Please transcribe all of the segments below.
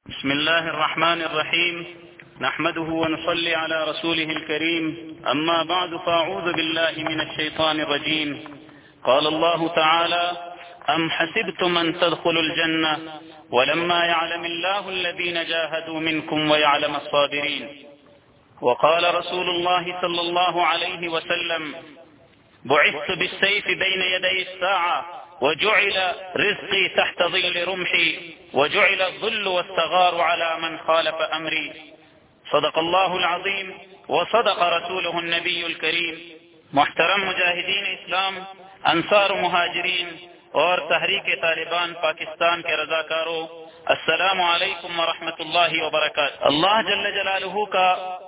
بسم الله الرحمن الرحيم نحمده ونصلي على رسوله الكريم أما بعد فأعوذ بالله من الشيطان الرجيم قال الله تعالى أم حسبتم أن تدخلوا الجنة ولما يعلم الله الذين جاهدوا منكم ويعلم الصابرين وقال رسول الله صلى الله عليه وسلم بعثت بالسيف بين يدي الساعة وجعل رزقي تحت ظل رمحي وجعل الذل والصغار على من خالف أمري صدق الله العظيم وصدق رسوله النبي الكريم. محترم مجاہدین اسلام، انصار مہاجرین اور تحریک طالبان پاکستان کے رضاکاروں، السلام علیکم ورحمۃ اللہ وبرکاتہ. اللہ جل جلالہ کا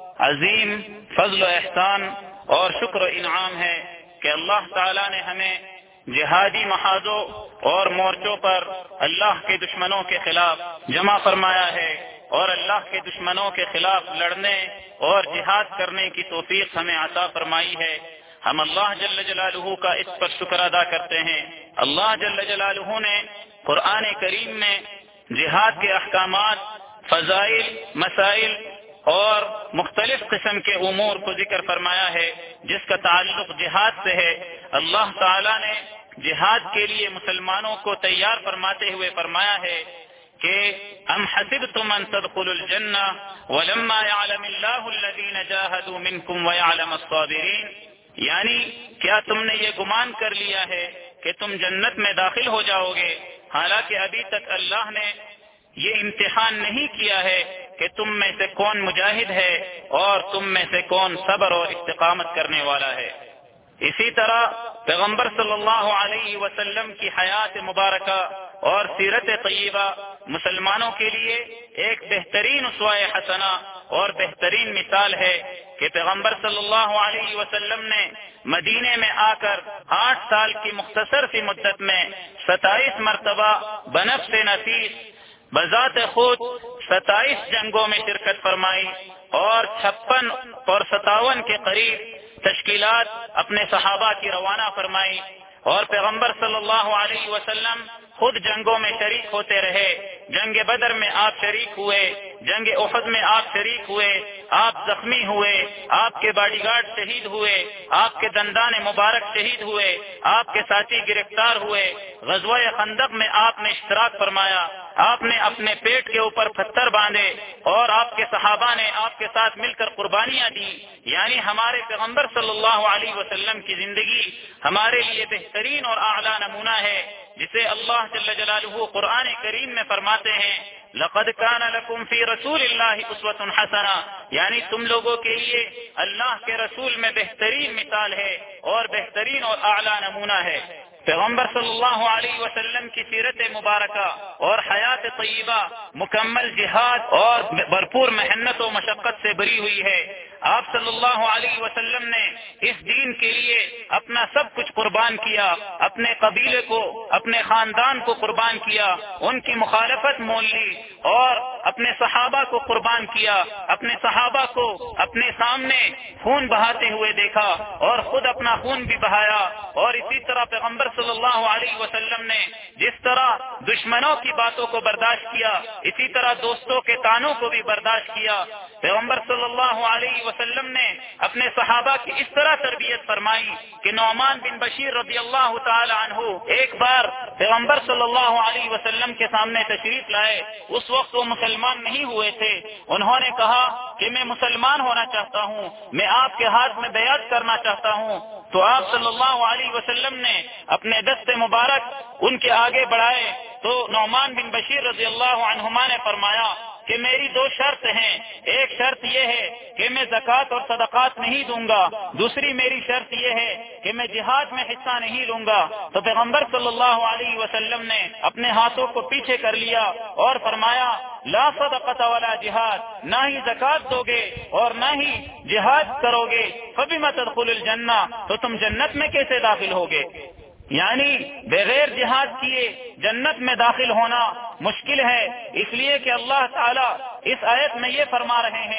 عظیم فضل و احسان اور شکر و انعام ہے کہ اللہ تعالی نے ہمیں جہادی محاذوں اور مورچوں پر اللہ کے دشمنوں کے خلاف جمع فرمایا ہے اور اللہ کے دشمنوں کے خلاف لڑنے اور جہاد کرنے کی توفیق ہمیں عطا فرمائی ہے. ہم اللہ جل جلالہ کا اس پر شکر ادا کرتے ہیں. اللہ جل جلالہ نے قرآن کریم میں جہاد کے احکامات، فضائل، مسائل اور مختلف قسم کے امور کو ذکر فرمایا ہے جس کا تعلق جہاد سے ہے. اللہ تعالی نے جہاد کے لیے مسلمانوں کو تیار فرماتے ہوئے فرمایا ہے کہ ام حسبتم ان تدخلوا الجنہ ولما يعلم اللہ الذین جاہدوا منکم ويعلم الصابرین، یعنی کیا تم نے یہ گمان کر لیا ہے کہ تم جنت میں داخل ہو جاؤ گے، حالانکہ ابھی تک اللہ نے یہ امتحان نہیں کیا ہے کہ تم میں سے کون مجاہد ہے اور تم میں سے کون صبر اور استقامت کرنے والا ہے. اسی طرح پیغمبر صلی اللہ علیہ وسلم کی حیات مبارکہ اور سیرت طیبہ مسلمانوں کے لیے ایک بہترین اسوہ حسنہ اور بہترین مثال ہے کہ پیغمبر صلی اللہ علیہ وسلم نے مدینے میں آ کر 8 سال کی مختصر سی مدت میں 27 مرتبہ بنفس نفیس بذات خود 27 جنگوں میں شرکت فرمائی اور 56 اور 57 کے قریب تشکیلات اپنے صحابہ کی روانہ فرمائی، اور پیغمبر صلی اللہ علیہ وسلم خود جنگوں میں شریک ہوتے رہے. جنگ بدر میں آپ شریک ہوئے، جنگ احد میں آپ شریک ہوئے، آپ زخمی ہوئے، آپ کے باڈی گارڈ شہید ہوئے، آپ کے دندان مبارک شہید ہوئے، آپ کے ساتھی گرفتار ہوئے. غزوہ خندق میں آپ نے اشتراک فرمایا، آپ نے اپنے پیٹ کے اوپر پتھر باندھے اور آپ کے صحابہ نے آپ کے ساتھ مل کر قربانیاں دی. یعنی ہمارے پیغمبر صلی اللہ علیہ وسلم کی زندگی ہمارے لیے بہترین اور اعلیٰ نمونہ ہے جسے اللہ جل جلالہ قرآن کریم میں فرماتے ہیں لقد كان لكم في رسول الله اسوة حسنہ، یعنی تم لوگوں کے لیے اللہ کے رسول میں بہترین مثال ہے اور بہترین اور اعلیٰ نمونہ ہے. پیغمبر صلی اللہ علیہ وسلم کی سیرت مبارکہ اور حیات طیبہ مکمل جہاد اور بھرپور محنت و مشقت سے بری ہوئی ہے. آپ صلی اللہ علیہ وسلم نے اس دین کے لیے اپنا سب کچھ قربان کیا، اپنے قبیلے کو، اپنے خاندان کو قربان کیا، ان کی مخالفت مول لی اور اپنے صحابہ کو قربان کیا، اپنے صحابہ کو اپنے سامنے خون بہاتے ہوئے دیکھا اور خود اپنا خون بھی بہایا. اور اسی طرح پیغمبر صلی اللہ علیہ وسلم نے جس طرح دشمنوں کی باتوں کو برداشت کیا، اسی طرح دوستوں کے طعنوں کو بھی برداشت کیا. پیغمبر صلی اللہ علیہ وسلم نے اپنے صحابہ کی اس طرح تربیت فرمائی کہ نعمان بن بشیر رضی اللہ تعالی عنہ ایک بار پیغمبر صلی اللہ علیہ وسلم کے سامنے تشریف لائے. اس وقت وہ مسلمان نہیں ہوئے تھے. انہوں نے کہا کہ میں مسلمان ہونا چاہتا ہوں، میں آپ کے ہاتھ میں بیعت کرنا چاہتا ہوں. تو آپ صلی اللہ علیہ وسلم نے اپنے دست مبارک ان کے آگے بڑھائے تو نعمان بن بشیر رضی اللہ عنہما نے فرمایا کہ میری 2 شرط ہیں. ایک شرط یہ ہے کہ میں زکوٰۃ اور صدقات نہیں دوں گا، دوسری میری شرط یہ ہے کہ میں جہاد میں حصہ نہیں لوں گا. تو پیغمبر صلی اللہ علیہ وسلم نے اپنے ہاتھوں کو پیچھے کر لیا اور فرمایا لا صدقۃ ولا جہاد، نہ ہی زکوٰۃ دو گے اور نہ ہی جہاد کرو گے، فبم تدخل الجنہ، تو تم جنت میں کیسے داخل ہوگے؟ یعنی بغیر جہاد کیے جنت میں داخل ہونا مشکل ہے. اس لیے کہ اللہ تعالیٰ اس آیت میں یہ فرما رہے ہیں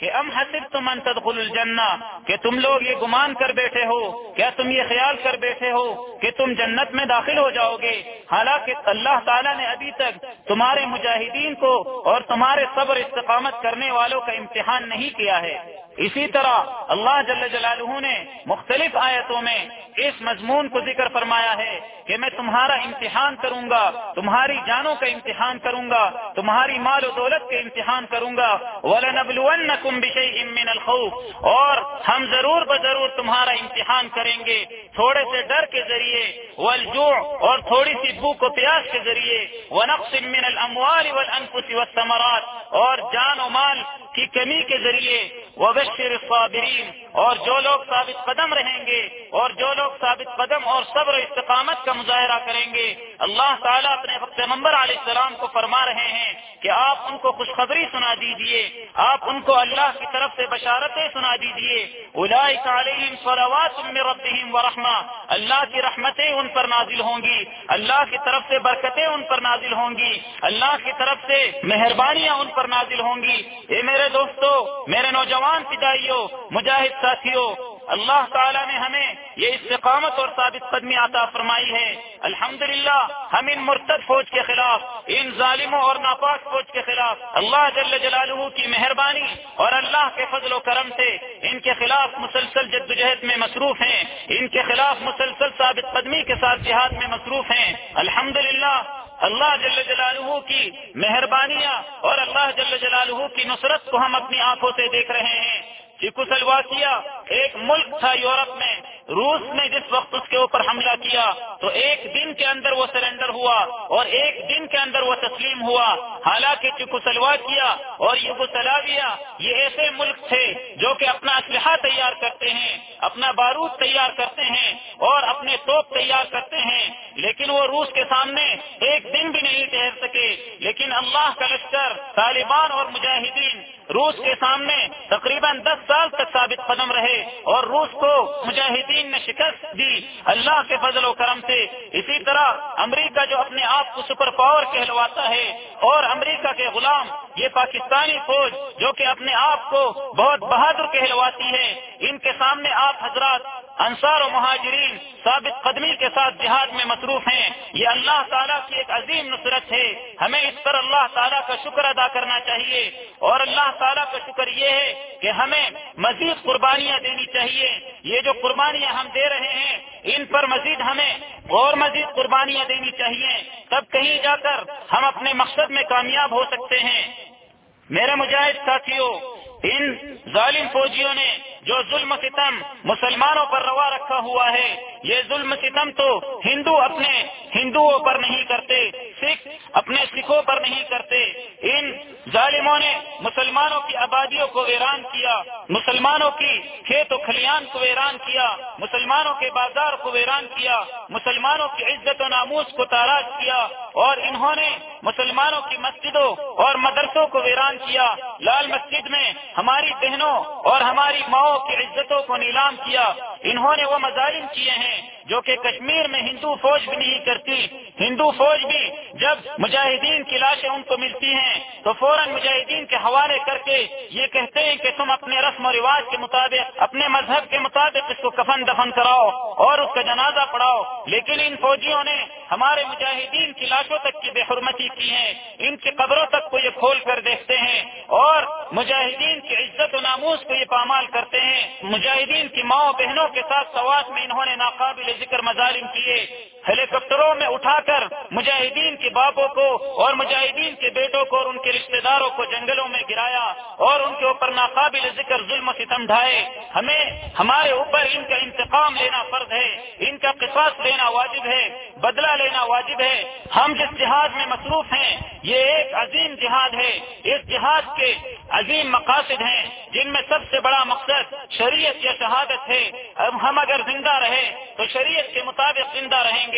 کہ ام حسبتم ان تدخلوا الجنہ، کہ تم لوگ یہ گمان کر بیٹھے ہو، کیا تم یہ خیال کر بیٹھے ہو کہ تم جنت میں داخل ہو جاؤ گے، حالانکہ اللہ تعالیٰ نے ابھی تک تمہارے مجاہدین کو اور تمہارے صبر استقامت کرنے والوں کا امتحان نہیں کیا ہے۔ اسی طرح اللہ جل جلالہ نے مختلف آیتوں میں اس مضمون کو ذکر فرمایا ہے کہ میں تمہارا امتحان کروں گا، تمہاری جانوں کا امتحان کروں گا، تمہاری مال و دولت کا امتحان کروں گا، وَلَنَبْلُوَنَّكُمْ بِشَيْءٍ مِّنَ الْخَوْفِ، اور ہم ضرور بضرور تمہارا امتحان کریں گے تھوڑے سے ڈر کے ذریعے، وَالْجُوعِ، اور تھوڑی سی بھوک و پیاس کے ذریعے، وَنَقْصٍ مِّنَ الْأَمْوَالِ وَالْأَنفُسِ وَالثَّمَرَاتِ، اور جان و مال کی کمی کے ذریعے، وَبَشِّرِ الصَّابِرِينَ، اور جو لوگ ثابت قدم رہیں گے اور جو لوگ ثابت قدم اور صبر و استقامت کا مظاہرہ کریں گے، اللہ تعالیٰ اپنے پیغمبر علیہ السلام کو فرما رہے ہیں کہ آپ ان کو خوشخبری سنا دیجئے، آپ ان کو اللہ کی طرف سے بشارتیں سنا دیجئے، اولئک علیہم صلوات من ربہم ورحمہ، اللہ کی رحمتیں ان پر نازل ہوں گی، اللہ کی طرف سے برکتیں ان پر نازل ہوں گی، اللہ کی طرف سے مہربانیاں ان پر نازل ہوں گی۔ اے میرے دوستو، میرے نوجوان فدائیوں، مجاہد ساتھیوں، اللہ تعالیٰ نے ہمیں یہ استقامت اور ثابت قدمی عطا فرمائی ہے۔ الحمدللہ ہم ان مرتد فوج کے خلاف، ان ظالموں اور ناپاک فوج کے خلاف اللہ جل جلالہ کی مہربانی اور اللہ کے فضل و کرم سے ان کے خلاف مسلسل جدوجہد میں مصروف ہیں، ان کے خلاف مسلسل ثابت قدمی کے ساتھ جہاد میں مصروف ہیں۔ الحمدللہ اللہ جل جلالہ کی مہربانیاں اور اللہ جل جلالہ کی نصرت کو ہم اپنی آنکھوں سے دیکھ رہے ہیں۔ چیکوسلواکیہ ایک ملک تھا یورپ میں، روس نے جس وقت اس کے اوپر حملہ کیا تو ایک دن کے اندر وہ سرنڈر ہوا اور ایک دن کے اندر وہ تسلیم ہوا۔ حالانکہ چیکوسلواکیہ اور یوگوسلاویہ یہ ایسے ملک تھے جو کہ اپنا اسلحہ تیار کرتے ہیں، اپنا بارود تیار کرتے ہیں اور اپنے توپ تیار کرتے ہیں، لیکن وہ روس کے سامنے ایک دن بھی نہیں ٹھہر سکے۔ لیکن اللہ کا لشکر طالبان اور مجاہدین روس کے سامنے تقریباً 10 سال تک ثابت قدم رہے اور روس کو مجاہدین نے شکست دی اللہ کے فضل و کرم سے۔ اسی طرح امریکہ جو اپنے آپ کو سپر پاور کہلواتا ہے اور امریکہ کے غلام یہ پاکستانی فوج جو کہ اپنے آپ کو بہت بہادر کہلواتی ہے، ان کے سامنے آپ حضرات انصار و مہاجرین ثابت قدمی کے ساتھ جہاد میں مصروف ہیں۔ یہ اللہ تعالیٰ کی ایک عظیم نصرت ہے، ہمیں اس پر اللہ تعالیٰ کا شکر ادا کرنا چاہیے، اور اللہ تعالیٰ کا شکر یہ ہے کہ ہمیں مزید قربانیاں دینی چاہیے۔ یہ جو قربانیاں ہم دے رہے ہیں ان پر مزید ہمیں اور مزید قربانیاں دینی چاہیے، تب کہیں جا کر ہم اپنے مقصد میں کامیاب ہو سکتے ہیں۔ میرے مجاہد ساتھیوں، ان ظالم فوجیوں نے جو ظلم و ستم مسلمانوں پر روا رکھا ہوا ہے، یہ ظلم و ستم تو ہندو اپنے ہندوؤں پر نہیں کرتے، سکھ اپنے سکھوں پر نہیں کرتے۔ ان ظالموں نے مسلمانوں کی آبادیوں کو ویران کیا، مسلمانوں کی کھیت و کھلیان کو ویران کیا، مسلمانوں کے بازار کو ویران کیا، مسلمانوں کی عزت و ناموس کو تاراج کیا، اور انہوں نے مسلمانوں کی مسجدوں اور مدرسوں کو ویران کیا۔ لال مسجد میں ہماری بہنوں اور ہماری ماؤں کی عزتوں کو نیلام کیا۔ انہوں نے وہ مظالم کیے ہیں جو کہ کشمیر میں ہندو فوج بھی نہیں کرتی۔ ہندو فوج بھی جب مجاہدین کی لاشیں ان کو ملتی ہیں تو فوراً مجاہدین کے حوالے کر کے یہ کہتے ہیں کہ تم اپنے رسم و رواج کے مطابق، اپنے مذہب کے مطابق اس کو کفن دفن کراؤ اور اس کا جنازہ پڑھاؤ۔ لیکن ان فوجیوں نے ہمارے مجاہدین کی لاشوں تک کی بے حرمتی کی ہے، ان کی قبروں تک کو یہ کھول کر دیکھتے ہیں اور مجاہدین کی عزت و ناموس کو یہ پامال کرتے ہیں۔ مجاہدین کی ماؤں بہنوں کے ساتھ سوات میں انہوں نے ناقابل ذکر مظالم کیے، ہیلی کاپٹروں میں اٹھا کر مجاہدین کے باپوں کو اور مجاہدین کے بیٹوں کو اور ان کے رشتہ داروں کو جنگلوں میں گرایا اور ان کے اوپر ناقابل ذکر ظلم و ستم ڈھائے۔ ہمیں ہمارے اوپر ان کا انتقام لینا فرض ہے، ان کا قصاص لینا واجب ہے، بدلہ لینا واجب ہے۔ ہم جس جہاد میں مصروف ہیں یہ ایک عظیم جہاد ہے، اس جہاد کے عظیم مقاصد ہیں جن میں سب سے بڑا مقصد شریعت یا شہادت ہے۔ اب ہم اگر زندہ رہے تو شریعت کے مطابق زندہ رہیں گے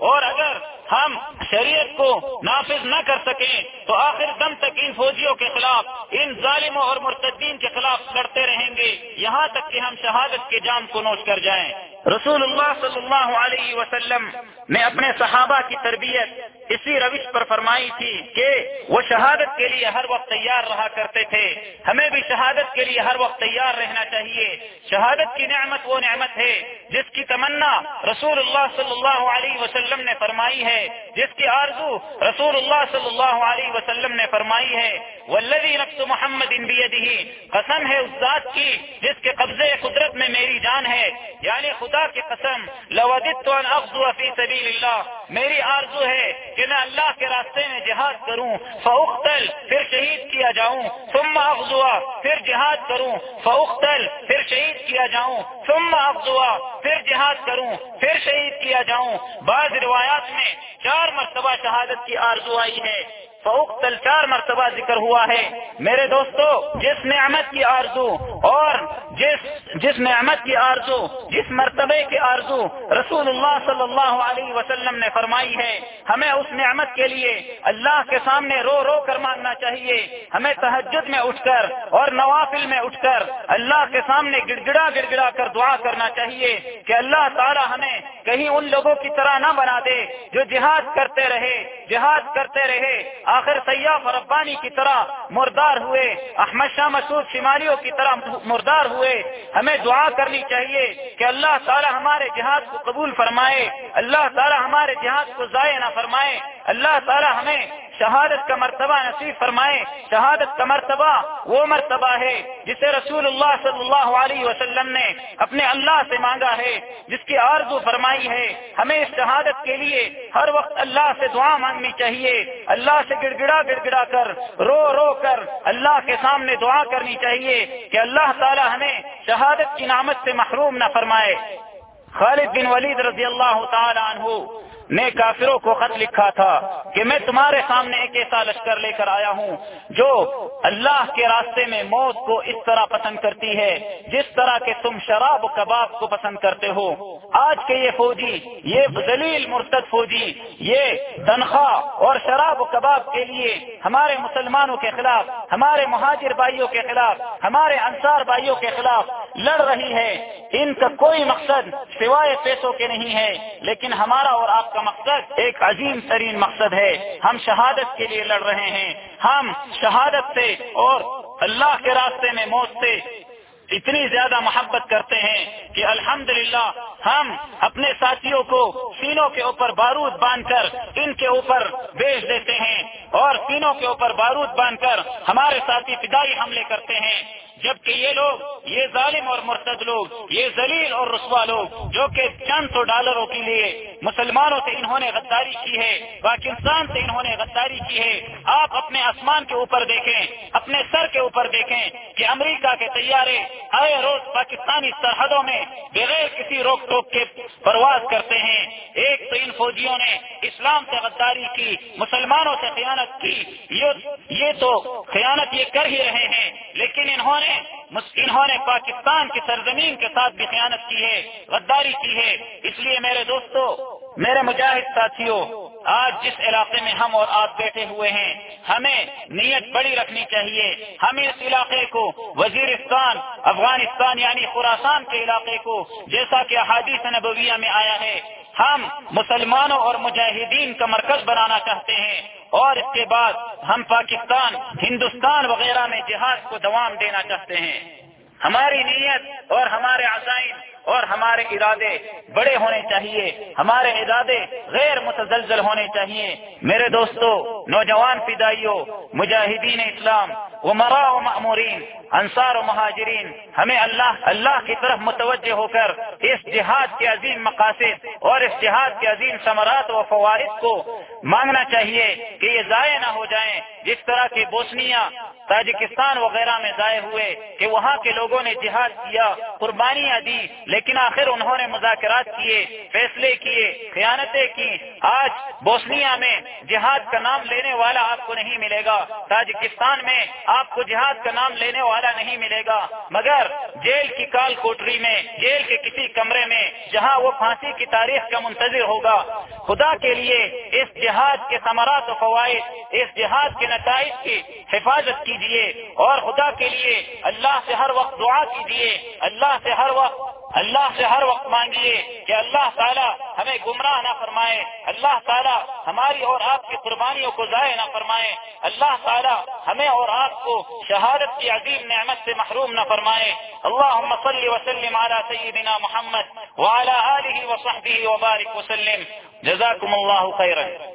اور اگر ہم شریعت کو نافذ نہ کر سکیں تو آخر دم تک ان فوجیوں کے خلاف، ان ظالموں اور مرتدین کے خلاف لڑتے رہیں گے، یہاں تک کہ ہم شہادت کے جام کو نوش کر جائیں۔ رسول اللہ صلی اللہ علیہ وسلم نے اپنے صحابہ کی تربیت اسی روش پر فرمائی تھی کہ وہ شہادت کے لیے ہر وقت تیار رہا کرتے تھے۔ ہمیں بھی شہادت کے لیے ہر وقت تیار رہنا چاہیے۔ شہادت کی نعمت وہ نعمت ہے جس کی تمنا رسول اللہ صلی اللہ علیہ وسلم نے فرمائی ہے، جس کی آرزو رسول اللہ صلی اللہ علیہ وسلم نے فرمائی ہے۔ والذی نفس محمد بیدہ، قسم ہے اس ذات کی جس کے قبضے قدرت میں میری جان ہے، یعنی خدا کی قسم، لوددت ان اغزو فی سبیل اللہ، میری آرزو ہے کہ میں اللہ کے راستے میں جہاد کروں، فاقتل، پھر شہید کیا جاؤں، ثم اغزو، پھر جہاد کروں، فاقتل، پھر شہید کیا جاؤں، ثم اغزو، پھر جہاد کروں، پھر شہید کیا جاؤں۔ بعض روایات میں 4 مرتبہ شہادت کی آرزو آئی ہے، فاقتل 4 مرتبہ ذکر ہوا ہے۔ میرے دوستو، جس نعمت کی آرزو اور جس نعمت کی آرزو، جس مرتبے کی آرزو رسول اللہ صلی اللہ علیہ وسلم نے فرمائی ہے، ہمیں اس نعمت کے لیے اللہ کے سامنے رو رو کر مانگنا چاہیے۔ ہمیں تہجد میں اٹھ کر اور نوافل میں اٹھ کر اللہ کے سامنے گڑ گڑا کر دعا کرنا چاہیے کہ اللہ تعالی ہمیں کہیں ان لوگوں کی طرح نہ بنا دے جو جہاد کرتے رہے آخر سیاف ربانی کی طرح مردار ہوئے، احمد شاہ مسعود شمالیوں کی طرح مردار ہوئے۔ ہمیں دعا کرنی چاہیے کہ اللہ تعالی ہمارے جہاد کو قبول فرمائے، اللہ تعالی ہمارے جہاد کو ضائع نہ فرمائے، اللہ تعالی ہمیں شہادت کا مرتبہ نصیب فرمائے۔ شہادت کا مرتبہ وہ مرتبہ ہے جسے رسول اللہ صلی اللہ علیہ وسلم نے اپنے اللہ سے مانگا ہے، جس کی آرزو فرمائی ہے۔ ہمیں اس شہادت کے لیے ہر وقت اللہ سے دعا مانگنی چاہیے، اللہ سے گڑ گڑا کر رو کر اللہ کے سامنے دعا کرنی چاہیے کہ اللہ تعالی ہمیں شہادت کی نعمت سے محروم نہ فرمائے۔ خالد بن ولید رضی اللہ تعالی عنہ نے کافروں کو خط لکھا تھا کہ میں تمہارے سامنے ایک ایسا لشکر لے کر آیا ہوں جو اللہ کے راستے میں موت کو اس طرح پسند کرتی ہے جس طرح کہ تم شراب و کباب کو پسند کرتے ہو۔ آج کے یہ فوجی، یہ ذلیل مرتد فوجی، یہ تنخواہ اور شراب و کباب کے لیے ہمارے مسلمانوں کے خلاف، ہمارے مہاجر بھائیوں کے خلاف، ہمارے انصار بھائیوں کے خلاف لڑ رہی ہے۔ ان کا کوئی مقصد سوائے پیسوں کے نہیں ہے، لیکن ہمارا اور آپ کا مقصد ایک عظیم ترین مقصد ہے۔ ہم شہادت کے لیے لڑ رہے ہیں۔ ہم شہادت سے اور اللہ کے راستے میں موت سے اتنی زیادہ محبت کرتے ہیں کہ الحمدللہ ہم اپنے ساتھیوں کو سینوں کے اوپر بارود باندھ کر ان کے اوپر بیچ دیتے ہیں، اور سینوں کے اوپر بارود باندھ کر ہمارے ساتھی فدائی حملے کرتے ہیں، جبکہ یہ لوگ، یہ ظالم اور مرتد لوگ، یہ ذلیل اور رسوا لوگ جو کہ چند سو ڈالروں کے لیے مسلمانوں سے انہوں نے غداری کی ہے، پاکستان سے انہوں نے غداری کی ہے۔ آپ اپنے آسمان کے اوپر دیکھیں، اپنے سر کے اوپر دیکھیں کہ امریکہ کے طیارے آئے روز پاکستانی سرحدوں میں بغیر کسی روک ٹوک کے پرواز کرتے ہیں۔ ایک تو ان فوجیوں نے اسلام سے غداری کی، مسلمانوں سے خیانت کی، یہ تو خیانت یہ کر ہی رہے ہیں، لیکن انہوں نے پاکستان کی سرزمین کے ساتھ بھی خیانت کی ہے، غداری کی ہے۔ اس لیے میرے دوستو، میرے مجاہد ساتھیوں، آج جس علاقے میں ہم اور آپ بیٹھے ہوئے ہیں، ہمیں نیت بڑی رکھنی چاہیے۔ ہم اس علاقے کو وزیرستان، افغانستان یعنی خراسان کے علاقے کو، جیسا کہ احادیث نبویہ میں آیا ہے، ہم مسلمانوں اور مجاہدین کا مرکز بنانا چاہتے ہیں، اور اس کے بعد ہم پاکستان، ہندوستان وغیرہ میں جہاد کو دوام دینا چاہتے ہیں۔ ہماری نیت اور ہمارے عزائم اور ہمارے ارادے بڑے ہونے چاہیے، ہمارے ارادے غیر متزلزل ہونے چاہیے۔ میرے دوستو، نوجوان فدائیوں، مجاہدین اسلام، امراء و مأمورین، انصار و مہاجرین، ہمیں اللہ کی طرف متوجہ ہو کر اس جہاد کے عظیم مقاصد اور اس جہاد کے عظیم ثمرات و فوائد کو مانگنا چاہیے کہ یہ ضائع نہ ہو جائیں، جس طرح کہ بوسنیا، تاجکستان وغیرہ میں ضائع ہوئے کہ وہاں کے لوگوں نے جہاد کیا، قربانیاں دی، لیکن آخر انہوں نے مذاکرات کیے، فیصلے کیے، خیانتیں کی۔ آج بوسنیا میں جہاد کا نام لینے والا آپ کو نہیں ملے گا، تاجکستان میں آپ کو جہاد کا نام لینے والا نہیں ملے گا، مگر جیل کی کال کوٹری میں، جیل کے کسی کمرے میں جہاں وہ پھانسی کی تاریخ کا منتظر ہوگا۔ خدا کے لیے اس جہاد کے ثمرات و فوائد، اس جہاد کے نتائج کی حفاظت کیجیے، اور خدا کے لیے اللہ سے ہر وقت دعا کیجیے، اللہ سے ہر وقت مانگیے کہ اللہ تعالی ہمیں گمراہ نہ فرمائے، اللہ تعالی ہماری اور آپ کی قربانیوں کو ضائع نہ فرمائے، اللہ تعالی ہمیں اور آپ کو شہادت کی عظیم نعمت سے محروم نہ فرمائے۔ اللهم صل وسلم على سيدنا محمد وعلى آله وصحبه وبارك وسلم۔ جزاكم الله خيرا۔